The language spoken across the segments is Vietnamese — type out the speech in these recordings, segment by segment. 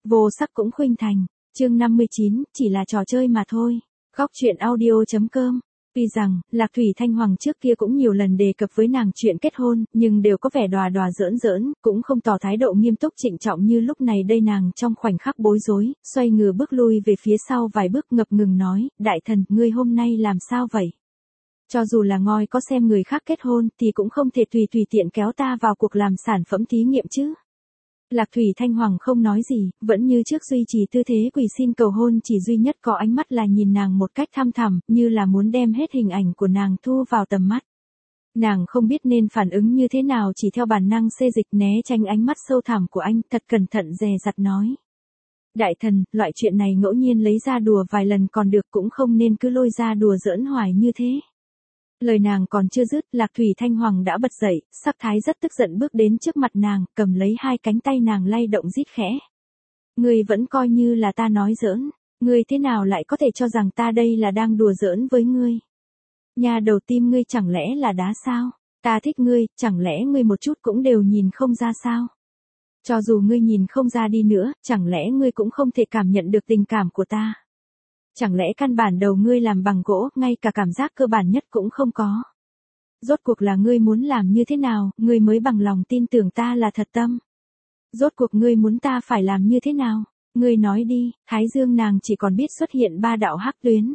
Vô sắc cũng khuynh thành. Chương 59, chỉ là trò chơi mà thôi. Góc truyện audio.com. Tuy rằng, Lạc Thủy Thanh Hoàng trước kia cũng nhiều lần đề cập với nàng chuyện kết hôn, nhưng đều có vẻ đòa đòa giỡn giỡn, cũng không tỏ thái độ nghiêm túc trịnh trọng như lúc này đây. Nàng trong khoảnh khắc bối rối, xoay ngửa bước lui về phía sau vài bước, ngập ngừng nói, đại thần, ngươi hôm nay làm sao vậy? Cho dù là ngoi có xem người khác kết hôn thì cũng không thể tùy tiện kéo ta vào cuộc làm sản phẩm thí nghiệm chứ. Lạc Thủy Thanh Hoàng không nói gì, vẫn như trước duy trì tư thế quỳ xin cầu hôn, chỉ duy nhất có ánh mắt là nhìn nàng một cách thăm thẳm, như là muốn đem hết hình ảnh của nàng thu vào tầm mắt. Nàng không biết nên phản ứng như thế nào, chỉ theo bản năng xê dịch né tránh ánh mắt sâu thẳm của anh, thật cẩn thận dè dặt nói. Đại thần, loại chuyện này ngẫu nhiên lấy ra đùa vài lần còn được, cũng không nên cứ lôi ra đùa giỡn hoài như thế. Lời nàng còn chưa dứt, Lạc Thủy Thanh Hoàng đã bật dậy, sắc thái rất tức giận bước đến trước mặt nàng, cầm lấy hai cánh tay nàng lay động rít khẽ. Ngươi vẫn coi như là ta nói giỡn, ngươi thế nào lại có thể cho rằng ta đây là đang đùa giỡn với ngươi? Nhà đầu tim ngươi chẳng lẽ là đá sao? Ta thích ngươi, chẳng lẽ ngươi một chút cũng đều nhìn không ra sao? Cho dù ngươi nhìn không ra đi nữa, chẳng lẽ ngươi cũng không thể cảm nhận được tình cảm của ta? Chẳng lẽ căn bản đầu ngươi làm bằng gỗ, ngay cả cảm giác cơ bản nhất cũng không có? Rốt cuộc là ngươi muốn làm như thế nào, ngươi mới bằng lòng tin tưởng ta là thật tâm? Rốt cuộc ngươi muốn ta phải làm như thế nào? Ngươi nói đi. Thái dương nàng chỉ còn biết xuất hiện ba đạo hắc tuyến.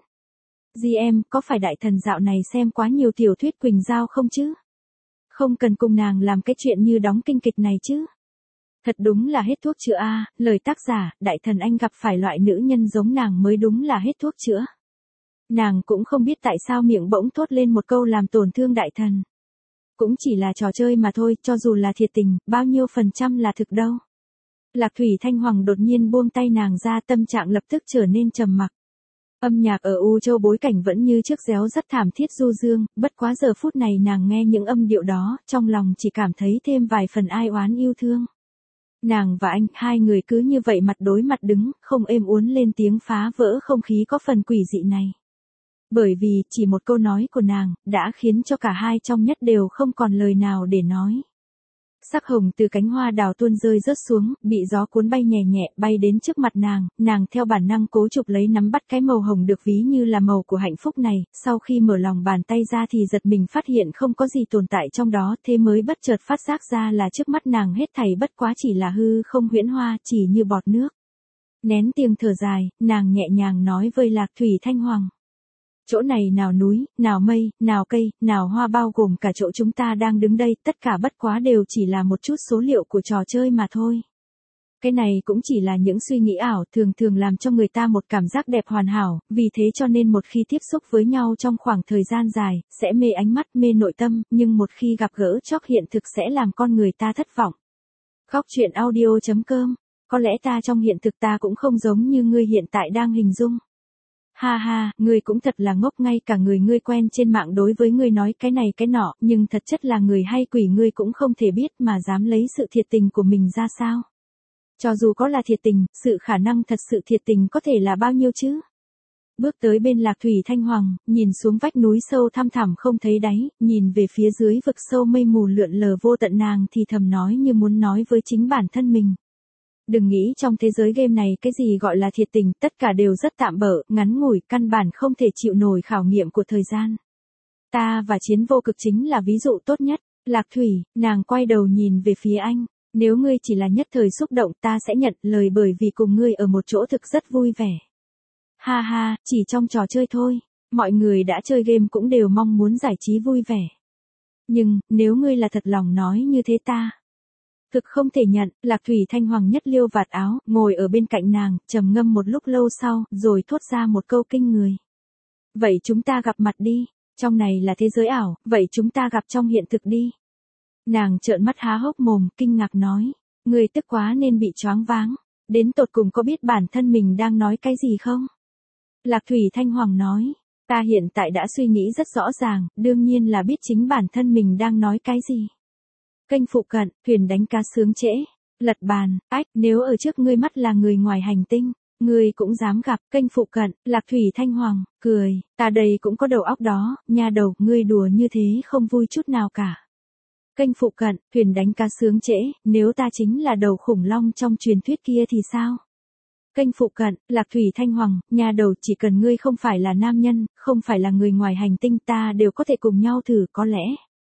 Em, có phải đại thần dạo này xem quá nhiều tiểu thuyết Quỳnh Giao không chứ? Không cần cùng nàng làm cái chuyện như đóng kinh kịch này chứ? Thật đúng là hết thuốc chữa a, lời tác giả, đại thần anh gặp phải loại nữ nhân giống nàng mới đúng là hết thuốc chữa. Nàng cũng không biết tại sao miệng bỗng thốt lên một câu làm tổn thương đại thần. Cũng chỉ là trò chơi mà thôi, cho dù là thiệt tình, bao nhiêu % là thực đâu. Lạc Thủy Thanh Hoàng đột nhiên buông tay nàng ra, tâm trạng lập tức trở nên trầm mặc. Âm nhạc ở U Châu bối cảnh vẫn như trước réo rất thảm thiết du dương, bất quá giờ phút này nàng nghe những âm điệu đó, trong lòng chỉ cảm thấy thêm vài phần ai oán yêu thương. Nàng và anh, hai người cứ như vậy mặt đối mặt đứng, không êm uốn lên tiếng phá vỡ không khí có phần quỷ dị này. Bởi vì, chỉ một câu nói của nàng, đã khiến cho cả hai trong nhất đều không còn lời nào để nói. Sắc hồng từ cánh hoa đào tuôn rơi rớt xuống, bị gió cuốn bay nhẹ nhẹ, bay đến trước mặt nàng theo bản năng cố chụp lấy nắm bắt cái màu hồng được ví như là màu của hạnh phúc này, sau khi mở lòng bàn tay ra thì giật mình phát hiện không có gì tồn tại trong đó, thế mới bất chợt phát giác ra là trước mắt nàng hết thảy bất quá chỉ là hư không huyễn hoa, chỉ như bọt nước. Nén tiếng thở dài, nàng nhẹ nhàng nói với Lạc Thủy Thanh Hoàng. Chỗ này nào núi, nào mây, nào cây, nào hoa, bao gồm cả chỗ chúng ta đang đứng đây, tất cả bất quá đều chỉ là một chút số liệu của trò chơi mà thôi. Cái này cũng chỉ là những suy nghĩ ảo, thường làm cho người ta một cảm giác đẹp hoàn hảo, vì thế cho nên một khi tiếp xúc với nhau trong khoảng thời gian dài, sẽ mê ánh mắt, mê nội tâm, nhưng một khi gặp gỡ chóp hiện thực sẽ làm con người ta thất vọng. Góc truyện audio.com. Có lẽ ta trong hiện thực ta cũng không giống như ngươi hiện tại đang hình dung. Ha ha, ngươi cũng thật là ngốc, ngay cả người ngươi quen trên mạng đối với ngươi nói cái này cái nọ, nhưng thật chất là người hay quỷ ngươi cũng không thể biết mà dám lấy sự thiệt tình của mình ra sao. Cho dù có là thiệt tình, sự khả năng thật sự thiệt tình có thể là bao nhiêu chứ? Bước tới bên Lạc Thủy Thanh Hoàng, nhìn xuống vách núi sâu thăm thẳm không thấy đáy, nhìn về phía dưới vực sâu mây mù lượn lờ vô tận, nàng thì thầm nói như muốn nói với chính bản thân mình. Đừng nghĩ trong thế giới game này cái gì gọi là thiệt tình, tất cả đều rất tạm bợ, ngắn ngủi, căn bản không thể chịu nổi khảo nghiệm của thời gian. Ta và chiến vô cực chính là ví dụ tốt nhất. Lạc Thủy, nàng quay đầu nhìn về phía anh. Nếu ngươi chỉ là nhất thời xúc động ta sẽ nhận lời, bởi vì cùng ngươi ở một chỗ thực rất vui vẻ. Ha ha, chỉ trong trò chơi thôi. Mọi người đã chơi game cũng đều mong muốn giải trí vui vẻ. Nhưng, nếu ngươi là thật lòng nói như thế ta thực không thể nhận. Lạc Thủy Thanh Hoàng nhất liêu vạt áo, ngồi ở bên cạnh nàng, trầm ngâm một lúc lâu sau, rồi thốt ra một câu kinh người. Vậy chúng ta gặp mặt đi, trong này là thế giới ảo, vậy chúng ta gặp trong hiện thực đi. Nàng trợn mắt há hốc mồm, kinh ngạc nói, ngươi tức quá nên bị choáng váng, đến tột cùng có biết bản thân mình đang nói cái gì không? Lạc Thủy Thanh Hoàng nói, ta hiện tại đã suy nghĩ rất rõ ràng, đương nhiên là biết chính bản thân mình đang nói cái gì. Kênh phụ cận, thuyền đánh cá sướng trễ, lật bàn, ách, nếu ở trước ngươi mắt là người ngoài hành tinh, ngươi cũng dám gặp. Kênh phụ cận, Lạc Thủy Thanh Hoàng, cười, ta đây cũng có đầu óc đó, nha đầu, ngươi đùa như thế không vui chút nào cả. Kênh phụ cận, thuyền đánh cá sướng trễ, nếu ta chính là đầu khủng long trong truyền thuyết kia thì sao? Kênh phụ cận, Lạc Thủy Thanh Hoàng, nhà đầu chỉ cần ngươi không phải là nam nhân, không phải là người ngoài hành tinh ta đều có thể cùng nhau thử có lẽ.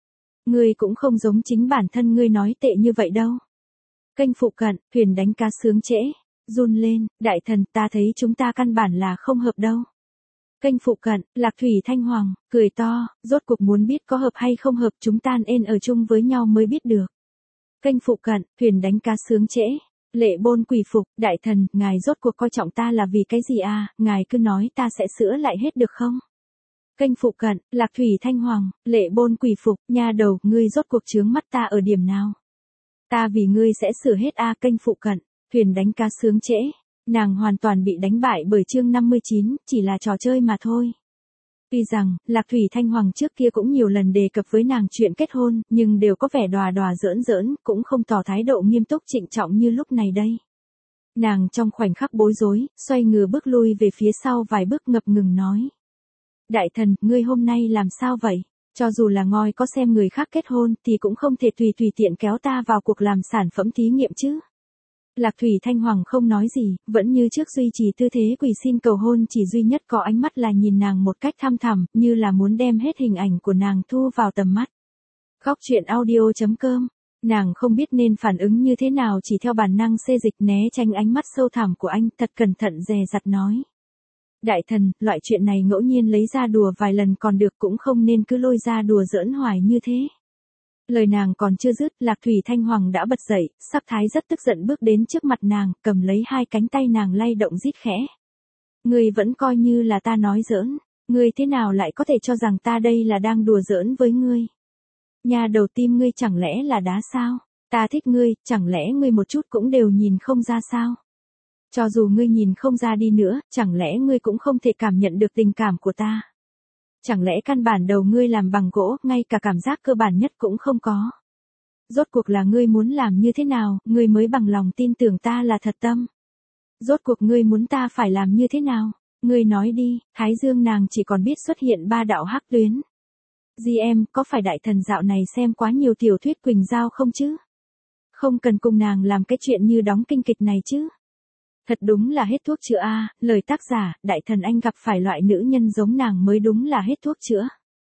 Ngươi cũng không giống chính bản thân ngươi nói tệ như vậy đâu. Kênh phụ cận, thuyền đánh cá sướng trễ. Run lên, đại thần ta thấy chúng ta căn bản là không hợp đâu. Kênh phụ cận, Lạc Thủy Thanh Hoàng, cười to, rốt cuộc muốn biết có hợp hay không hợp chúng ta nên ở chung với nhau mới biết được. Kênh phụ cận, thuyền đánh cá sướng trễ. Lệ Bôn quỳ phục, đại thần, ngài rốt cuộc coi trọng ta là vì cái gì à, ngài cứ nói ta sẽ sửa lại hết được không? Kênh phụ cận, Lạc Thủy Thanh Hoàng, Lệ Bôn quỳ phục, nha đầu, ngươi rốt cuộc chướng mắt ta ở điểm nào? Ta vì ngươi sẽ sửa hết a. Kênh phụ cận, thuyền đánh cá sướng trễ. Nàng hoàn toàn bị đánh bại bởi chương 59, chỉ là trò chơi mà thôi. Tuy rằng, Lạc Thủy Thanh Hoàng trước kia cũng nhiều lần đề cập với nàng chuyện kết hôn, nhưng đều có vẻ đòa đòa giỡn giỡn, cũng không tỏ thái độ nghiêm túc trịnh trọng như lúc này đây. Nàng trong khoảnh khắc bối rối, xoay ngửa bước lui về phía sau vài bước ngập ngừng nói. Đại thần, ngươi hôm nay làm sao vậy? Cho dù là ngoi có xem người khác kết hôn thì cũng không thể tùy tiện kéo ta vào cuộc làm sản phẩm thí nghiệm chứ. Lạc Thủy Thanh Hoàng không nói gì, vẫn như trước duy trì tư thế quỳ xin cầu hôn, chỉ duy nhất có ánh mắt là nhìn nàng một cách thăm thẳm, như là muốn đem hết hình ảnh của nàng thu vào tầm mắt. Góc truyện audio.com. Nàng không biết nên phản ứng như thế nào, chỉ theo bản năng xê dịch né tránh ánh mắt sâu thẳm của anh, thật cẩn thận dè dặt nói. Đại thần, loại chuyện này ngẫu nhiên lấy ra đùa vài lần còn được, cũng không nên cứ lôi ra đùa giỡn hoài như thế. Lời nàng còn chưa dứt, Lạc Thủy Thanh Hoàng đã bật dậy, sắc thái rất tức giận bước đến trước mặt nàng, cầm lấy hai cánh tay nàng lay động rít khẽ. Ngươi vẫn coi như là ta nói giỡn, ngươi thế nào lại có thể cho rằng ta đây là đang đùa giỡn với ngươi? Nhà đầu tim ngươi chẳng lẽ là đá sao? Ta thích ngươi, chẳng lẽ ngươi một chút cũng đều nhìn không ra sao? Cho dù ngươi nhìn không ra đi nữa, chẳng lẽ ngươi cũng không thể cảm nhận được tình cảm của ta? Chẳng lẽ căn bản đầu ngươi làm bằng gỗ, ngay cả cảm giác cơ bản nhất cũng không có? Rốt cuộc là ngươi muốn làm như thế nào, ngươi mới bằng lòng tin tưởng ta là thật tâm? Rốt cuộc ngươi muốn ta phải làm như thế nào? Ngươi nói đi. Thái dương nàng chỉ còn biết xuất hiện ba đạo hắc tuyến. GM, có phải đại thần dạo này xem quá nhiều tiểu thuyết Quỳnh Giao không chứ? Không cần cùng nàng làm cái chuyện như đóng kinh kịch này chứ? Thật đúng là hết thuốc chữa a, lời tác giả, đại thần anh gặp phải loại nữ nhân giống nàng mới đúng là hết thuốc chữa.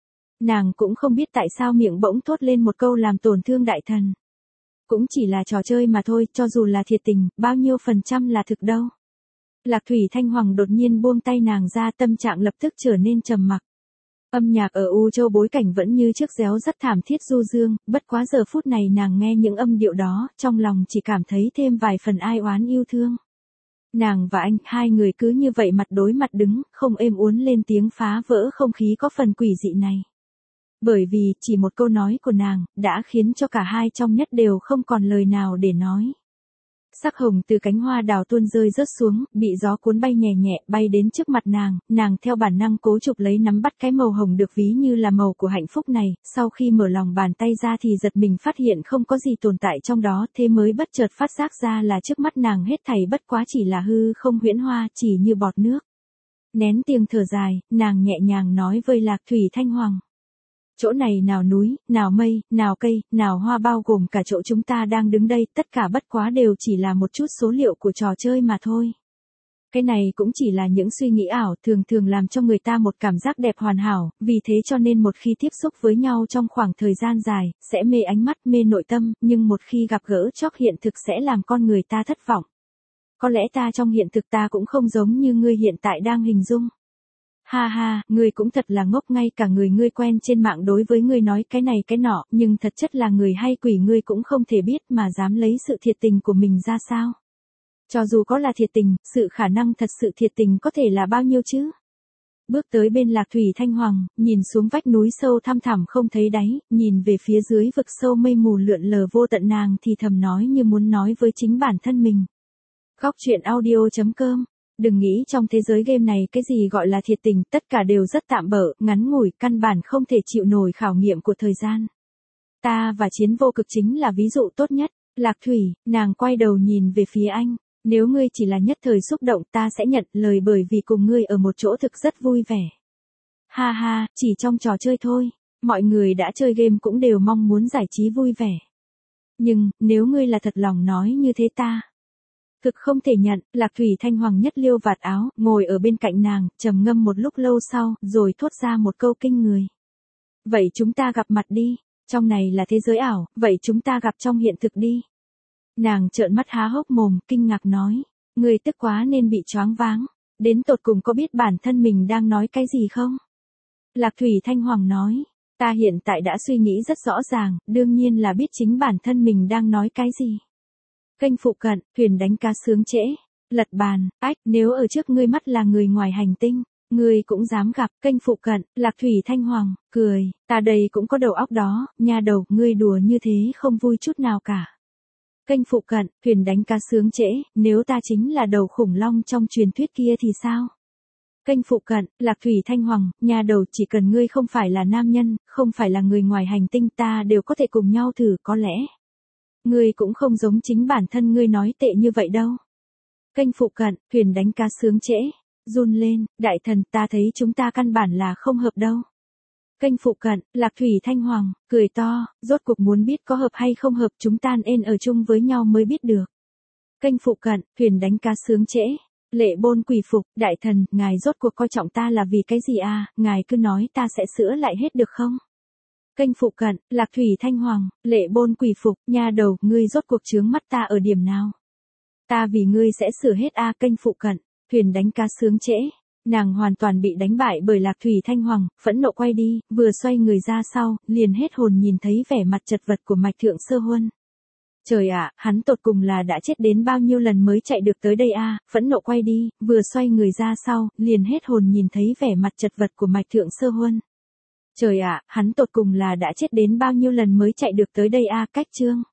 Nàng cũng không biết tại sao miệng bỗng thốt lên một câu làm tổn thương đại thần. Cũng chỉ là trò chơi mà thôi, cho dù là thiệt tình, bao nhiêu % là thực đâu. Lạc Thủy Thanh Hoàng đột nhiên buông tay nàng ra, tâm trạng lập tức trở nên trầm mặc. Âm nhạc ở U Châu bối cảnh vẫn như trước réo rất thảm thiết du dương, bất quá giờ phút này nàng nghe những âm điệu đó, trong lòng chỉ cảm thấy thêm vài phần ai oán yêu thương. Nàng và anh, hai người cứ như vậy mặt đối mặt đứng, không êm uốn lên tiếng phá vỡ không khí có phần quỷ dị này. Bởi vì, chỉ một câu nói của nàng, đã khiến cho cả hai trong nhất đều không còn lời nào để nói. Sắc hồng từ cánh hoa đào tuôn rơi rớt xuống, bị gió cuốn bay nhẹ nhẹ, bay đến trước mặt nàng theo bản năng cố chụp lấy nắm bắt cái màu hồng được ví như là màu của hạnh phúc này, sau khi mở lòng bàn tay ra thì giật mình phát hiện không có gì tồn tại trong đó, thế mới bất chợt phát giác ra là trước mắt nàng hết thảy bất quá chỉ là hư không huyễn hoa, chỉ như bọt nước. Nén tiếng thở dài, nàng nhẹ nhàng nói với Lạc Thủy Thanh Hoàng. Chỗ này nào núi, nào mây, nào cây, nào hoa, bao gồm cả chỗ chúng ta đang đứng đây, tất cả bất quá đều chỉ là một chút số liệu của trò chơi mà thôi. Cái này cũng chỉ là những suy nghĩ ảo, thường thường làm cho người ta một cảm giác đẹp hoàn hảo, vì thế cho nên một khi tiếp xúc với nhau trong khoảng thời gian dài, sẽ mê ánh mắt, mê nội tâm, nhưng một khi gặp gỡ chóp hiện thực sẽ làm con người ta thất vọng. Có lẽ ta trong hiện thực ta cũng không giống như ngươi hiện tại đang hình dung. Ha ha, ngươi cũng thật là ngốc, ngay cả người ngươi quen trên mạng đối với ngươi nói cái này cái nọ, nhưng thật chất là người hay quỷ ngươi cũng không thể biết mà dám lấy sự thiệt tình của mình ra sao. Cho dù có là thiệt tình, sự khả năng thật sự thiệt tình có thể là bao nhiêu chứ? Bước tới bên Lạc Thủy Thanh Hoàng, nhìn xuống vách núi sâu thăm thẳm không thấy đáy, nhìn về phía dưới vực sâu mây mù lượn lờ vô tận, nàng thì thầm nói như muốn nói với chính bản thân mình. Góc truyện audio.com. Đừng nghĩ trong thế giới game này cái gì gọi là thiệt tình, tất cả đều rất tạm bợ, ngắn ngủi, căn bản không thể chịu nổi khảo nghiệm của thời gian. Ta và chiến vô cực chính là ví dụ tốt nhất. Lạc Thủy, nàng quay đầu nhìn về phía anh. Nếu ngươi chỉ là nhất thời xúc động ta sẽ nhận lời, bởi vì cùng ngươi ở một chỗ thực rất vui vẻ. Ha ha, chỉ trong trò chơi thôi. Mọi người đã chơi game cũng đều mong muốn giải trí vui vẻ. Nhưng, nếu ngươi là thật lòng nói như thế ta Thực không thể nhận, Lạc Thủy Thanh Hoàng nhất liêu vạt áo, ngồi ở bên cạnh nàng, trầm ngâm một lúc lâu sau, rồi thốt ra một câu kinh người. Vậy chúng ta gặp mặt đi, trong này là thế giới ảo, vậy chúng ta gặp trong hiện thực đi. Nàng trợn mắt há hốc mồm, kinh ngạc nói, người tức quá nên bị choáng váng, đến tột cùng có biết bản thân mình đang nói cái gì không? Lạc Thủy Thanh Hoàng nói, ta hiện tại đã suy nghĩ rất rõ ràng, đương nhiên là biết chính bản thân mình đang nói cái gì. Kênh phụ cận, thuyền đánh cá sướng trễ, lật bàn, ách, nếu ở trước ngươi mắt là người ngoài hành tinh, ngươi cũng dám gặp. Kênh phụ cận, Lạc Thủy Thanh Hoàng, cười, ta đây cũng có đầu óc đó, nha đầu, ngươi đùa như thế không vui chút nào cả. Kênh phụ cận, thuyền đánh cá sướng trễ, nếu ta chính là đầu khủng long trong truyền thuyết kia thì sao? Kênh phụ cận, Lạc Thủy Thanh Hoàng, nha đầu, chỉ cần ngươi không phải là nam nhân, không phải là người ngoài hành tinh, ta đều có thể cùng nhau thử, có lẽ. Ngươi cũng không giống chính bản thân ngươi nói tệ như vậy đâu. Kênh phụ cận, thuyền đánh cá sướng trễ, run lên, đại thần, ta thấy chúng ta căn bản là không hợp đâu. Kênh phụ cận, Lạc Thủy Thanh Hoàng, cười to, rốt cuộc muốn biết có hợp hay không hợp, chúng ta nên ở chung với nhau mới biết được. Kênh phụ cận, thuyền đánh cá sướng trễ, Lệ Bôn quỳ phục, đại thần, ngài rốt cuộc coi trọng ta là vì cái gì à, ngài cứ nói ta sẽ sửa lại hết được không? Kênh phụ cận, Lạc Thủy Thanh Hoàng, Lệ Bôn quỳ phục, nha đầu, ngươi rốt cuộc chướng mắt ta ở điểm nào? Ta vì ngươi sẽ sửa hết a. Kênh phụ cận, thuyền đánh cá sướng trễ, nàng hoàn toàn bị đánh bại bởi Lạc Thủy Thanh Hoàng, phẫn nộ quay đi, vừa xoay người ra sau, liền hết hồn nhìn thấy vẻ mặt chật vật của Mạch Thượng Sơ Huân. Trời ạ, hắn tột cùng là đã chết đến bao nhiêu lần mới chạy được tới đây a. Phẫn nộ quay đi, vừa xoay người ra sau, liền hết hồn nhìn thấy vẻ mặt chật vật của Mạch Thượng Sơ Huân. Trời ạ, hắn tột cùng là đã chết đến bao nhiêu lần mới chạy được tới đây a. Cách chương